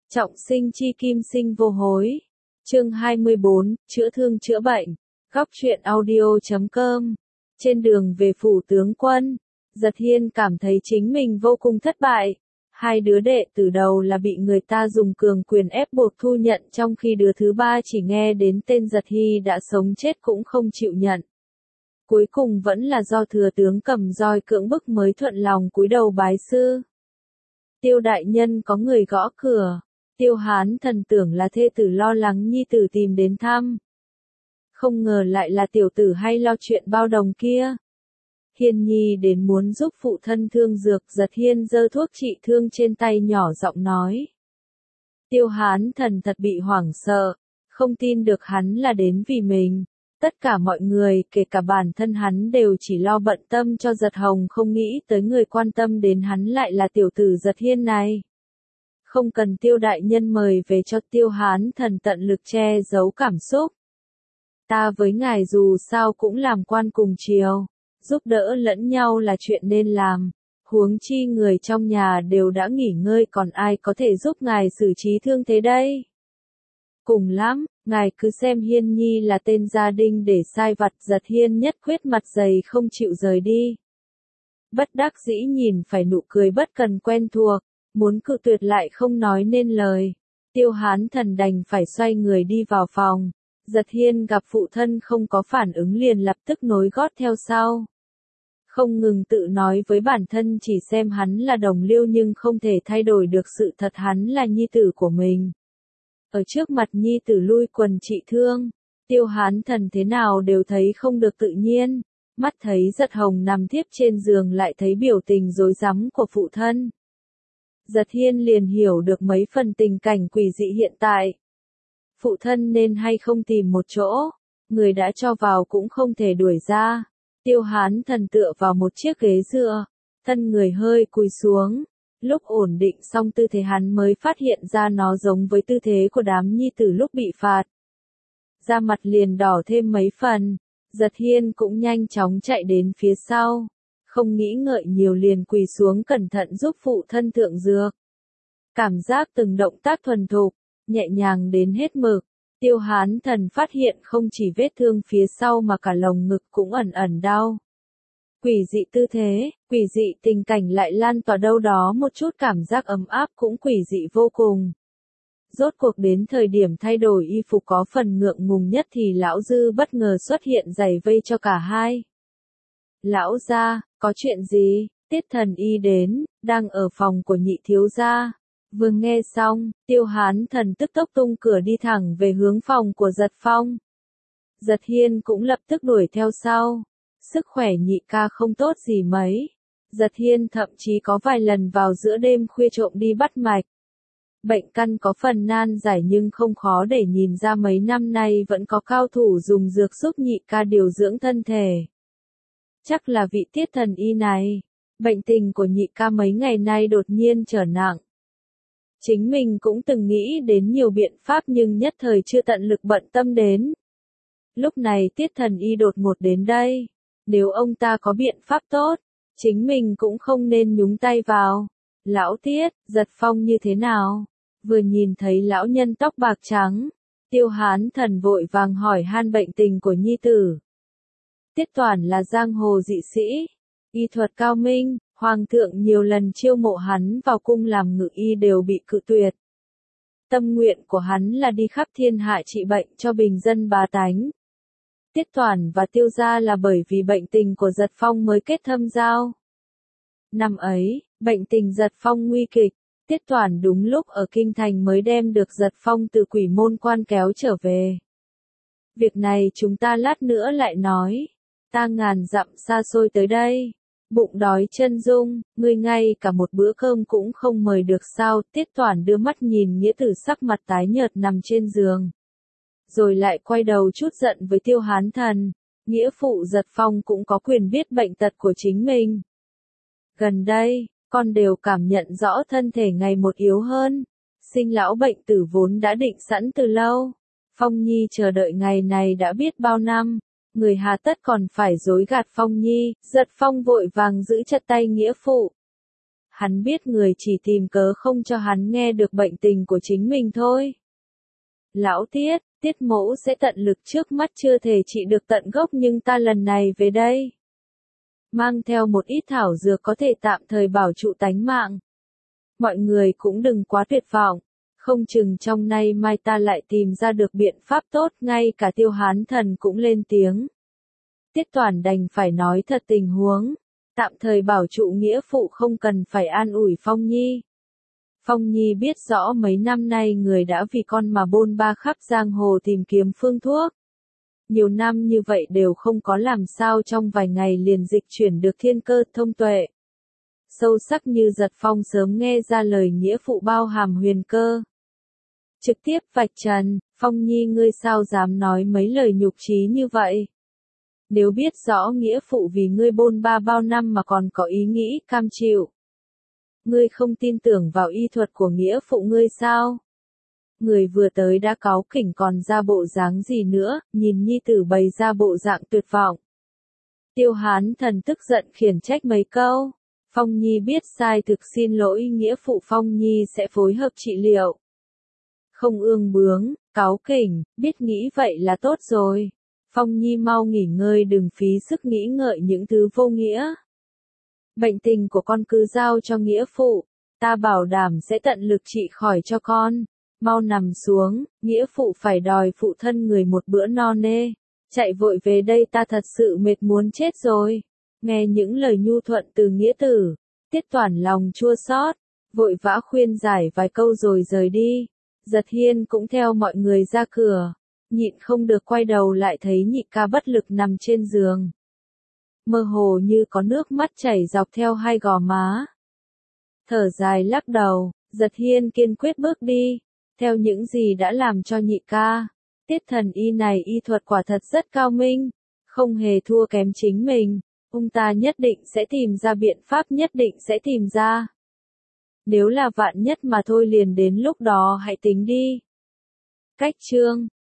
Trọng sinh chi kim sinh vô hối. Chương 24, chữa thương chữa bệnh. Góc truyện audio.com. Trên đường về phủ tướng quân, Giật Hiên cảm thấy chính mình vô cùng thất bại. Hai đứa đệ từ đầu là bị người ta dùng cường quyền ép buộc thu nhận, trong khi đứa thứ ba chỉ nghe đến tên Giật Hy đã sống chết cũng không chịu nhận. Cuối cùng vẫn là do thừa tướng cầm roi cưỡng bức mới thuận lòng cúi đầu bái sư. Tiêu đại nhân, có người gõ cửa. Tiêu Hán Thần tưởng là thê tử lo lắng nhi tử tìm đến thăm. Không ngờ lại là tiểu tử hay lo chuyện bao đồng kia. Hiên nhi đến muốn giúp phụ thân thương dược. Giật Hiên giơ thuốc trị thương trên tay nhỏ giọng nói. Tiêu Hán Thần thật bị hoảng sợ, không tin được hắn là đến vì mình. Tất cả mọi người, kể cả bản thân hắn đều chỉ lo bận tâm cho Giật Hồng, không nghĩ tới người quan tâm đến hắn lại là tiểu tử Giật Hiên này. Không cần Tiêu đại nhân mời về cho. Tiêu Hán Thần tận lực che giấu cảm xúc. Ta với ngài dù sao cũng làm quan cùng triều, giúp đỡ lẫn nhau là chuyện nên làm. Huống chi người trong nhà đều đã nghỉ ngơi, còn ai có thể giúp ngài xử trí thương thế đây? Cùng lắm, ngài cứ xem Hiên nhi là tên gia đình để sai vặt. Giật Hiên nhất quyết mặt dày không chịu rời đi. Bất đắc dĩ nhìn phải nụ cười bất cần quen thuộc, muốn cự tuyệt lại không nói nên lời. Tiêu Hán Thần đành phải xoay người đi vào phòng. Giật Hiên gặp phụ thân không có phản ứng liền lập tức nối gót theo sau. Không ngừng tự nói với bản thân chỉ xem hắn là đồng liêu nhưng không thể thay đổi được sự thật hắn là nhi tử của mình. Ở trước mặt nhi tử lui quần trị thương, Tiêu Hán Thần thế nào đều thấy không được tự nhiên. Mắt thấy Giật Hồng nằm thiếp trên giường lại thấy biểu tình rối rắm của phụ thân. Giật Hiên liền hiểu được mấy phần tình cảnh quỷ dị hiện tại. Phụ thân nên hay không tìm một chỗ, người đã cho vào cũng không thể đuổi ra. Tiêu Hán Thần tựa vào một chiếc ghế dựa, thân người hơi cúi xuống. Lúc ổn định xong tư thế hắn mới phát hiện ra nó giống với tư thế của đám nhi tử lúc bị phạt. Da mặt liền đỏ thêm mấy phần. Giật Hiên cũng nhanh chóng chạy đến phía sau. Không nghĩ ngợi nhiều liền quỳ xuống cẩn thận giúp phụ thân thượng dược. Cảm giác từng động tác thuần thục, nhẹ nhàng đến hết mực. Tiêu Hán Thần phát hiện không chỉ vết thương phía sau mà cả lồng ngực cũng ẩn ẩn đau. Quỷ dị tư thế, quỷ dị tình cảnh lại lan tỏa đâu đó một chút cảm giác ấm áp cũng quỷ dị vô cùng. Rốt cuộc đến thời điểm thay đổi y phục có phần ngượng ngùng nhất thì lão Dư bất ngờ xuất hiện giày vây cho cả hai. Lão gia, có chuyện gì? Tiết Thần Y đến, đang ở phòng của nhị thiếu gia. Vừa nghe xong, Tiêu Hán Thần tức tốc tung cửa đi thẳng về hướng phòng của Giật Phong. Giật Hiên cũng lập tức đuổi theo sau. Sức khỏe nhị ca không tốt gì mấy. Giật Hiên thậm chí có vài lần vào giữa đêm khuya trộm đi bắt mạch. Bệnh căn có phần nan giải nhưng không khó để nhìn ra mấy năm nay vẫn có cao thủ dùng dược giúp nhị ca điều dưỡng thân thể. Chắc là vị Tiết Thần Y này. Bệnh tình của nhị ca mấy ngày nay đột nhiên trở nặng. Chính mình cũng từng nghĩ đến nhiều biện pháp nhưng nhất thời chưa tận lực bận tâm đến. Lúc này Tiết Thần Y đột ngột đến đây. Nếu ông ta có biện pháp tốt, chính mình cũng không nên nhúng tay vào. Lão Tiết, Giật Phong như thế nào? Vừa nhìn thấy lão nhân tóc bạc trắng, Tiêu Hán Thần vội vàng hỏi han bệnh tình của nhi tử. Tiết Toản là giang hồ dị sĩ, y thuật cao minh, hoàng thượng nhiều lần chiêu mộ hắn vào cung làm ngự y đều bị cự tuyệt. Tâm nguyện của hắn là đi khắp thiên hạ trị bệnh cho bình dân bá tánh. Tiết Toản và Tiêu gia là bởi vì bệnh tình của Giật Phong mới kết thâm giao. Năm ấy, bệnh tình Giật Phong nguy kịch, Tiết Toản đúng lúc ở kinh thành mới đem được Giật Phong từ Quỷ Môn Quan kéo trở về. Việc này chúng ta lát nữa lại nói. Ta ngàn dặm xa xôi tới đây, bụng đói chân rung, ngươi ngay cả một bữa cơm cũng không mời được sao? Tiết Toản đưa mắt nhìn nghĩa tử sắc mặt tái nhợt nằm trên giường. Rồi lại quay đầu chút giận với Tiêu Hán Thần, nghĩa phụ Giật Phong cũng có quyền biết bệnh tật của chính mình. Gần đây, con đều cảm nhận rõ thân thể ngày một yếu hơn, sinh lão bệnh tử vốn đã định sẵn từ lâu. Phong Nhi chờ đợi ngày này đã biết bao năm, người hà tất còn phải dối gạt Phong Nhi. Giật Phong vội vàng giữ chặt tay nghĩa phụ. Hắn biết người chỉ tìm cớ không cho hắn nghe được bệnh tình của chính mình thôi. Lão Tiết, Tiết mẫu sẽ tận lực trước mắt chưa thể trị được tận gốc nhưng ta lần này về đây. Mang theo một ít thảo dược có thể tạm thời bảo trụ tánh mạng. Mọi người cũng đừng quá tuyệt vọng. Không chừng trong nay mai ta lại tìm ra được biện pháp tốt, ngay cả Tiêu Hán Thần cũng lên tiếng. Tiết Toàn đành phải nói thật tình huống, tạm thời bảo trụ nghĩa phụ không cần phải an ủi Phong Nhi. Phong Nhi biết rõ mấy năm nay người đã vì con mà bôn ba khắp giang hồ tìm kiếm phương thuốc. Nhiều năm như vậy đều không có làm sao trong vài ngày liền dịch chuyển được thiên cơ thông tuệ. Sâu sắc như Giật Phong sớm nghe ra lời nghĩa phụ bao hàm huyền cơ. Trực tiếp vạch trần, Phong Nhi ngươi sao dám nói mấy lời nhục chí như vậy? Nếu biết rõ nghĩa phụ vì ngươi bôn ba bao năm mà còn có ý nghĩ cam chịu. Ngươi không tin tưởng vào y thuật của nghĩa phụ ngươi sao? Người vừa tới đã cáu kỉnh còn ra bộ dáng gì nữa, nhìn nhi tử bày ra bộ dạng tuyệt vọng. Tiêu Hán Thần tức giận khiển trách mấy câu. Phong Nhi biết sai thực xin lỗi nghĩa phụ, Phong Nhi sẽ phối hợp trị liệu. Không ương bướng, cáu kỉnh, biết nghĩ vậy là tốt rồi. Phong Nhi mau nghỉ ngơi, đừng phí sức nghĩ ngợi những thứ vô nghĩa. Bệnh tình của con cứ giao cho nghĩa phụ, ta bảo đảm sẽ tận lực trị khỏi cho con. Mau nằm xuống, nghĩa phụ phải đòi phụ thân người một bữa no nê. Chạy vội về đây, ta thật sự mệt muốn chết rồi. Nghe những lời nhu thuận từ nghĩa tử, Tiết Toàn lòng chua xót, vội vã khuyên giải vài câu rồi rời đi. Giật Hiên cũng theo mọi người ra cửa, nhịn không được quay đầu lại thấy nhị ca bất lực nằm trên giường. Mơ hồ như có nước mắt chảy dọc theo hai gò má. Thở dài lắc đầu, Giật Hiên kiên quyết bước đi, theo những gì đã làm cho nhị ca. Tiết thần y này y thuật quả thật rất cao minh, không hề thua kém chính mình. Ông ta nhất định sẽ tìm ra biện pháp, nhất định sẽ tìm ra. Nếu là vạn nhất mà thôi liền đến lúc đó hãy tính đi. Cách chương